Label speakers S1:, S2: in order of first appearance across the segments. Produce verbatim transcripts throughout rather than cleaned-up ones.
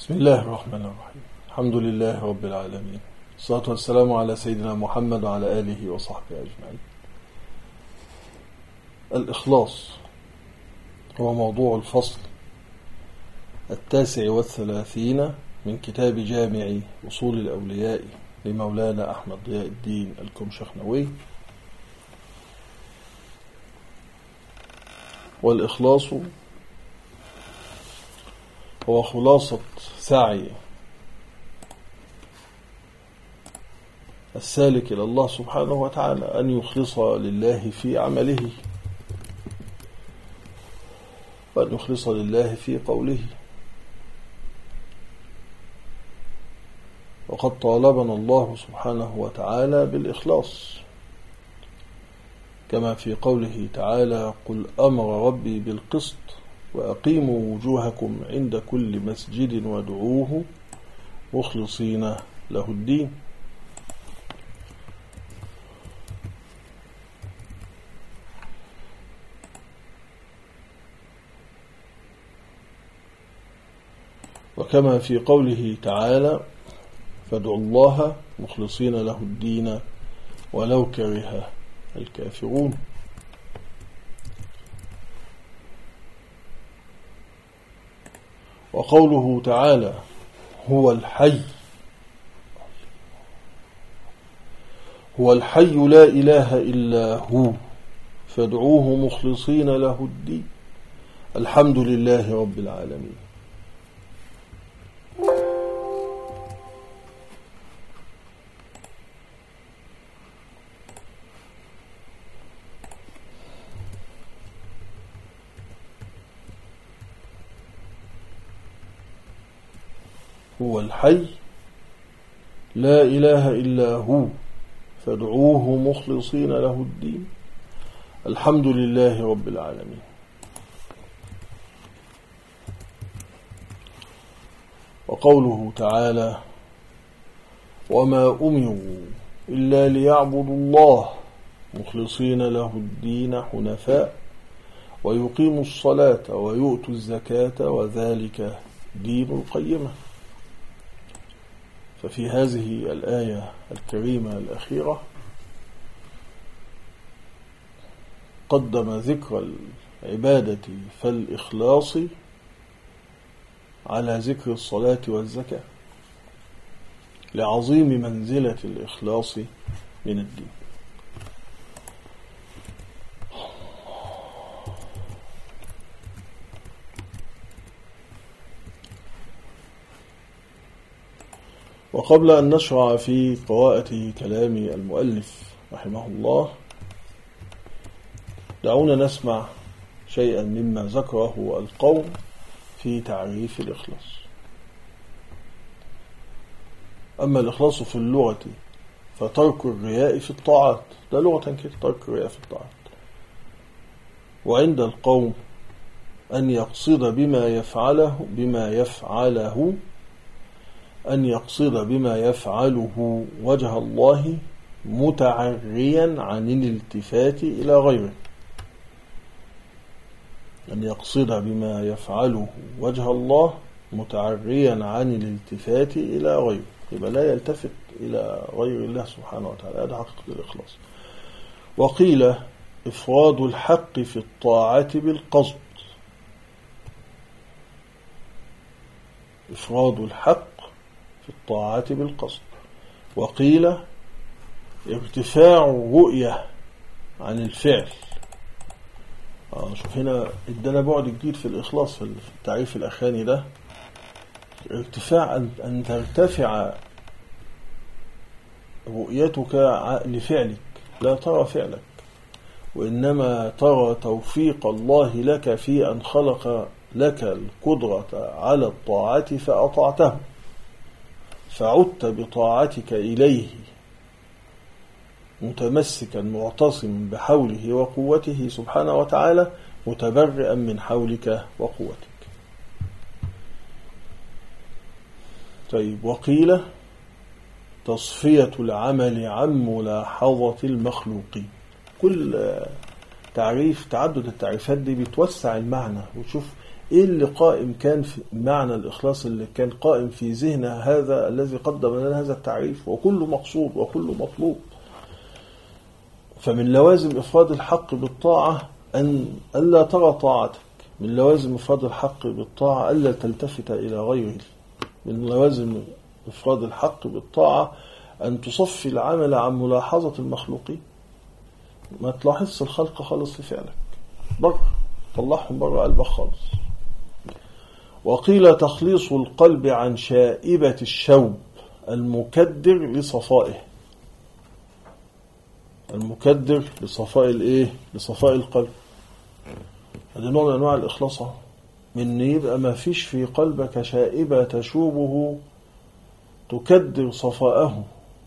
S1: بسم الله الرحمن الرحيم. الحمد لله رب العالمين، الصلاة والسلام على سيدنا محمد وعلى آله وصحبه أجمعين. الإخلاص هو موضوع الفصل التاسع والثلاثين من كتاب جامع أصول الأولياء لمولانا أحمد ضياء الدين الكمشخنوي. والإخلاص هو خلاصة سعي السالك إلى الله سبحانه وتعالى أن يخلص لله في عمله، وأن يخلص لله في قوله. وقد طالبنا الله سبحانه وتعالى بالإخلاص، كما في قوله تعالى: قل أمر ربي بالقسط وأقيموا وجوهكم عند كل مسجد وادعوه مخلصين له الدين. وكما في قوله تعالى: فادعوا الله مخلصين له الدين ولو كره الكافرون. وقوله تعالى: هو الحي هو الحي لا إله إلا هو فادعوه مخلصين له الدين الحمد لله رب العالمين. هو الحي لا إله إلا هو فادعوه مخلصين له الدين الحمد لله رب العالمين. وقوله تعالى: وما أمروا إلا ليعبدوا الله مخلصين له الدين حنفاء ويقيموا الصلاة ويؤتوا الزكاة وذلك دين القيمة. ففي هذه الآية الكريمة الأخيرة قدم ذكر العبادة فالإخلاص على ذكر الصلاة والزكاة لعظيم منزلة الإخلاص من الدين. وقبل أن نشرع في قراءة كلام المؤلف رحمه الله، دعونا نسمع شيئا مما ذكره القوم في تعريف الإخلاص. أما الإخلاص في اللغة فترك الرياء في الطاعات، ده لغة كده، ترك الرياء في الطاعات. وعند القوم أن يقصد بما يفعله بما يفعله أن يقصد بما يفعله وجه الله متعريا عن الالتفات إلى غيره. أن يقصد بما يفعله وجه الله متعريا عن الالتفات إلى غيره، يبقى لا يلتفت إلى غير الله سبحانه وتعالى. هذا حقيقة الإخلاص. وقيل إفراد الحق في الطاعة بالقصد، إفراد الحق في الطاعة بالقصد. وقيل ارتفاع الرؤية عن الفعل. آه شوف هنا ادانا بعد جديد في الإخلاص في التعريف الأخراني ده. ارتفاع أن ترتفع رؤيتك لفعلك، لا ترى فعلك، وإنما ترى توفيق الله لك في أن خلق لك القدرة على الطاعة فأطعته، فعدت بطاعتك إليه متمسكا معتصما بحوله وقوته سبحانه وتعالى، متبرئا من حولك وقوتك. طيب، وقيل تصفية العمل عن ملاحظة المخلوقين. كل تعريف، تعدد التعريفات دي بتوسع المعنى وتشوف إيه اللي قائم كان في معنى الإخلاص اللي كان قائم في ذهن هذا الذي قدم لنا هذا التعريف؟ وكله مقصود وكله مطلوب. فمن لوازم إفراد الحق بالطاعة أن ألا ترى طاعتك، من لوازم إفراد الحق بالطاعة ألا تلتفت إلى غيره، من لوازم إفراد الحق بالطاعة أن تصفي العمل عن ملاحظة المخلوقين، ما تلاحظش الخلق خالص في فعلك، بره طلعهم بره قلبك خالص. وقيل تخليص القلب عن شائبة الشوب المكدر لصفائه، المكدر لصفاء الايه؟ لصفاء القلب. هذا نوع من انواع الاخلاص، من يبقى ما فيش في قلبك شائبة تشوبه تكدر صفاءه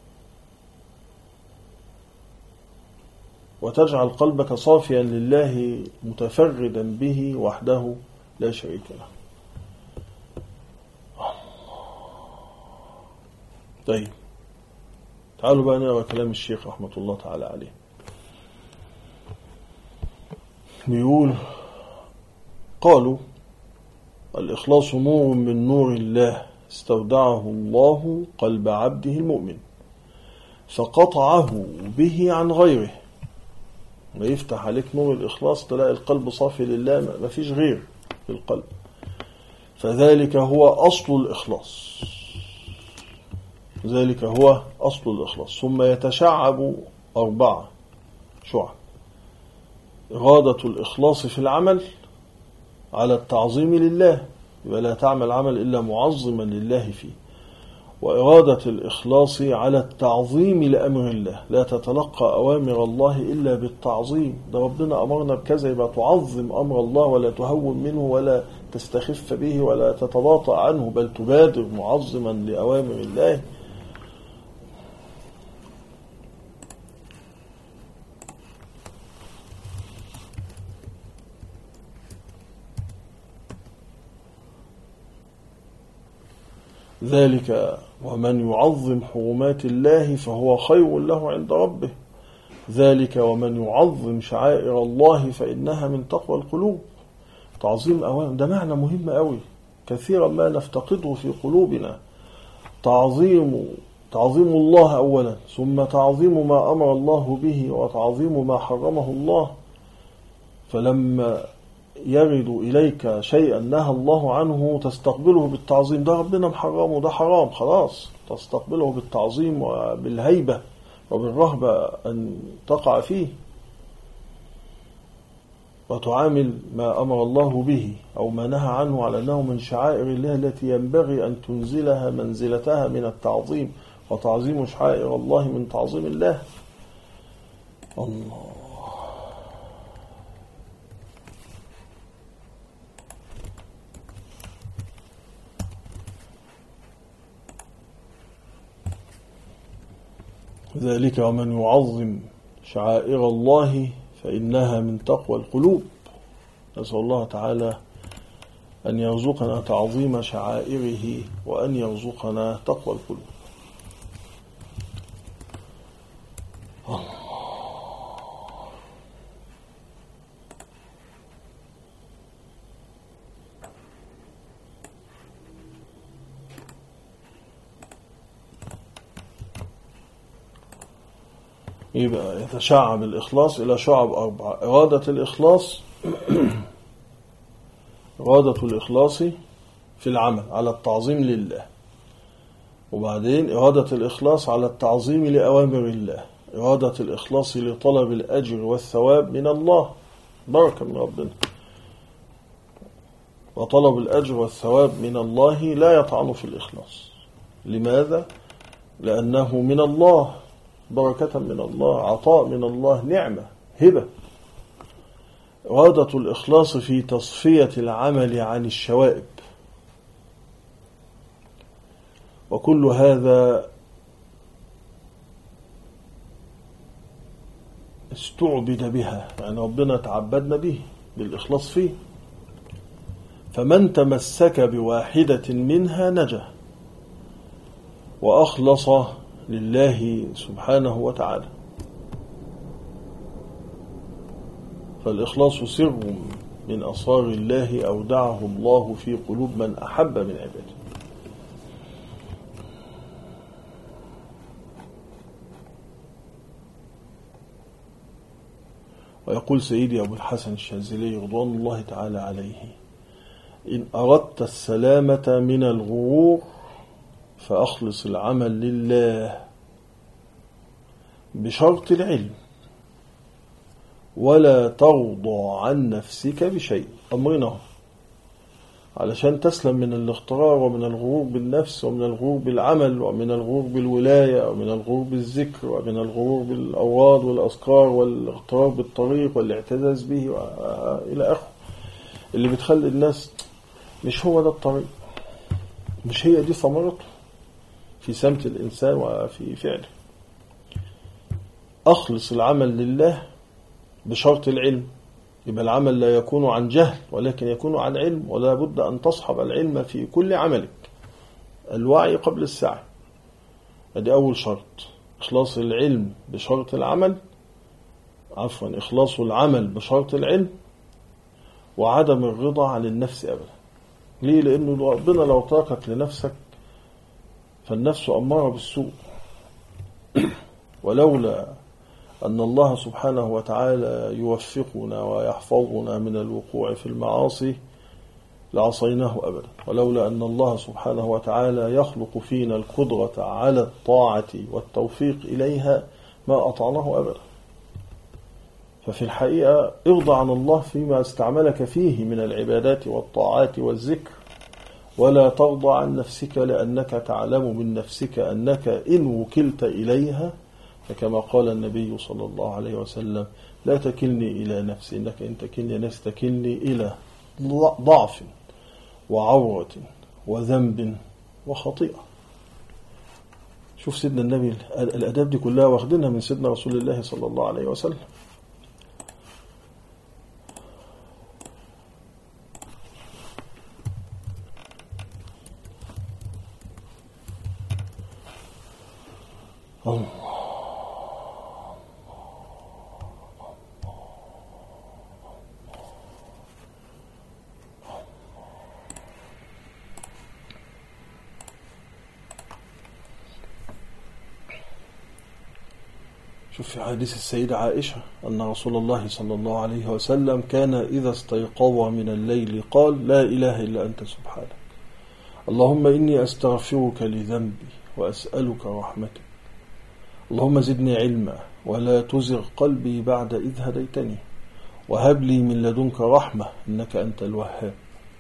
S1: وتجعل قلبك صافيا لله متفردا به وحده لا شريك له. طيب تعالوا بقى نقرأ كلام الشيخ رحمة الله تعالى عليه. بيقول: قالوا الإخلاص نور من نور الله استودعه الله قلب عبده المؤمن فقطعه به عن غيره. ما يفتح عليك نور الإخلاص تلاقي القلب صافي لله، ما فيش غير في القلب، فذلك هو أصل الإخلاص، ذلك هو أصل الإخلاص. ثم يتشعب أربعة شعب: إرادة الإخلاص في العمل على التعظيم لله، ولا تعمل عمل إلا معظما لله فيه. وإرادة الإخلاص على التعظيم لأمر الله، لا تتلقى أوامر الله إلا بالتعظيم، ده ربنا أمرنا بكذا يبقى تعظم أمر الله ولا تهون منه ولا تستخف به ولا تتباطأ عنه، بل تبادر معظما لأوامر الله. ذلك ومن يعظم حرمات الله فهو خير له عند ربه، ذلك ومن يعظم شعائر الله فإنها من تقوى القلوب. تعظيم أوامر ده معنى مهم قوي، كثيرا ما نفتقده في قلوبنا. تعظيم تعظيم الله أولا، ثم تعظيم ما أمر الله به وتعظيم ما حرمه الله. فلما يرد إليك شيئا نهى الله عنه تستقبله بالتعظيم، ده ربنا محرمه، ده حرام، خلاص تستقبله بالتعظيم وبالهيبة وبالرهبة أن تقع فيه، وتعامل ما أمر الله به أو ما نهى عنه على أنه من شعائر الله التي ينبغي أن تنزلها منزلتها من التعظيم، وتعظيم شعائر الله من تعظيم الله. الله ذلك ومن يعظم شعائر الله فإنها من تقوى القلوب. نسأل الله تعالى أن يرزقنا تعظيم شعائره وأن يرزقنا تقوى القلوب. يبقى يتشعب الإخلاص إلى شعب أربعة: إرادة الإخلاص إرادة الإخلاص في العمل على التعظيم لله، وبعدين إرادة الإخلاص على التعظيم لأوامر الله، إرادة الإخلاص لطلب الأجر والثواب من الله، بركة من ربنا. وطلب الأجر والثواب من الله لا يطعن في الإخلاص. لماذا؟ لأنه من الله، بركة من الله، عطاء من الله، نعمة، هبة. إرادة الإخلاص في تصفية العمل عن الشوائب، وكل هذا استعبد بها، يعني ربنا تعبدنا به بالإخلاص فيه. فمن تمسك بواحدة منها نجا وأخلص لله سبحانه وتعالى. فالإخلاص سر من أسرار الله أودعه الله في قلوب من أحب من عباده. ويقول سيدي أبو الحسن الشاذلي رضوان الله تعالى عليه: إن أردت السلامة من الغرور فأخلص العمل لله بشرط العلم، ولا ترضى عن نفسك بشيء. أمرنا علشان تسلم من الاغترار ومن الغرور بالنفس ومن الغرور بالعمل ومن الغرور بالولاية ومن الغرور بالذكر ومن الغرور بالأوراد والأذكار والاغترار بالطريق والاعتزاز به إلى آخره، اللي بتخلي الناس مش هو ده الطريق، مش هي دي ثمرته في سمت الإنسان وفي فعله. أخلص العمل لله بشرط العلم، يبقى العمل لا يكون عن جهل ولكن يكون عن علم، ولا بد أن تصحب العلم في كل عملك، الوعي قبل السعي. هذا أول شرط، إخلاص العلم بشرط العمل، عفوا إخلاص العمل بشرط العلم، وعدم الرضا عن النفس أبدا. ليه؟ لأنه ربنا لو تركك لنفسك فالنفس أمارة بالسوء، ولولا أن الله سبحانه وتعالى يوفقنا ويحفظنا من الوقوع في المعاصي لعصيناه أبدا، ولولا أن الله سبحانه وتعالى يخلق فينا القدرة على الطاعة والتوفيق إليها ما أطعناه أبدا. ففي الحقيقة ارضى عن الله فيما استعملك فيه من العبادات والطاعات والذكر، ولا ترضى عن نفسك، لأنك تعلم من نفسك أنك إن وكلت إليها، فكما قال النبي صلى الله عليه وسلم: لا تكلني إلى نفسي، إنك إن تكلني نفسي تكلني إلى ضعف وعورة وذنب وخطيئة. شوف سيدنا النبي الأداب دي كلها واخدينها من سيدنا رسول الله صلى الله عليه وسلم. الله شوف في حديث السيدة عائشة أن رسول الله صلى الله عليه وسلم كان إذا استيقظ من الليل قال: لا إله إلا أنت سبحانك، اللهم إني أستغفرك لذنبي وأسألك رحمتك، اللهم زدني علما ولا تزغ قلبي بعد إذ هديتني، وهب لي من لدنك رحمة إنك أنت الوهاب.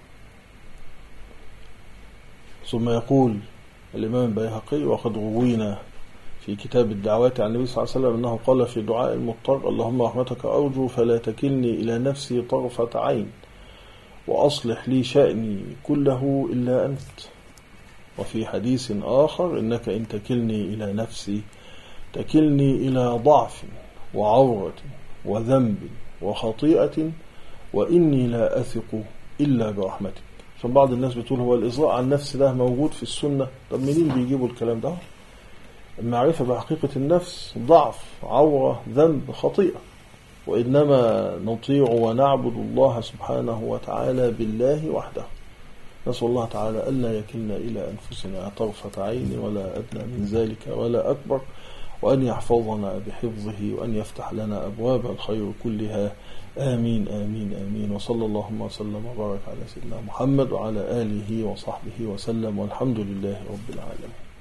S1: ثم يقول الإمام البيهقي: وقد روينا في كتاب الدعوات عن النبي صلى الله عليه وسلم أنه قال في دعاء المضطر: اللهم رحمتك أرجو فلا تكلني إلى نفسي طرفة عين، وأصلح لي شأني كله إلا أنت. وفي حديث آخر: إنك إن تكلني إلى نفسي تكلني إلى ضعف وعورة وذنب وخطيئة، وإني لا أثق إلا برحمتك. فبعض الناس بتقول هو الإصغاء عن النفس ده موجود في السنة؟ طب منين بيجيبوا الكلام ده؟ المعرفة بحقيقة النفس ضعف، عورة، ذنب، خطيئة، وإنما نطيع ونعبد الله سبحانه وتعالى بالله وحده. نسأل الله تعالى ألا يكلنا إلى أنفسنا طرفة عين ولا أدنى من ذلك ولا أكبر، وأن يحفظنا بحفظه، وأن يفتح لنا أبواب الخير كلها. آمين آمين آمين. وصلى اللهم وسلم وبارك على سيدنا محمد وعلى آله وصحبه وسلم، والحمد لله رب العالمين.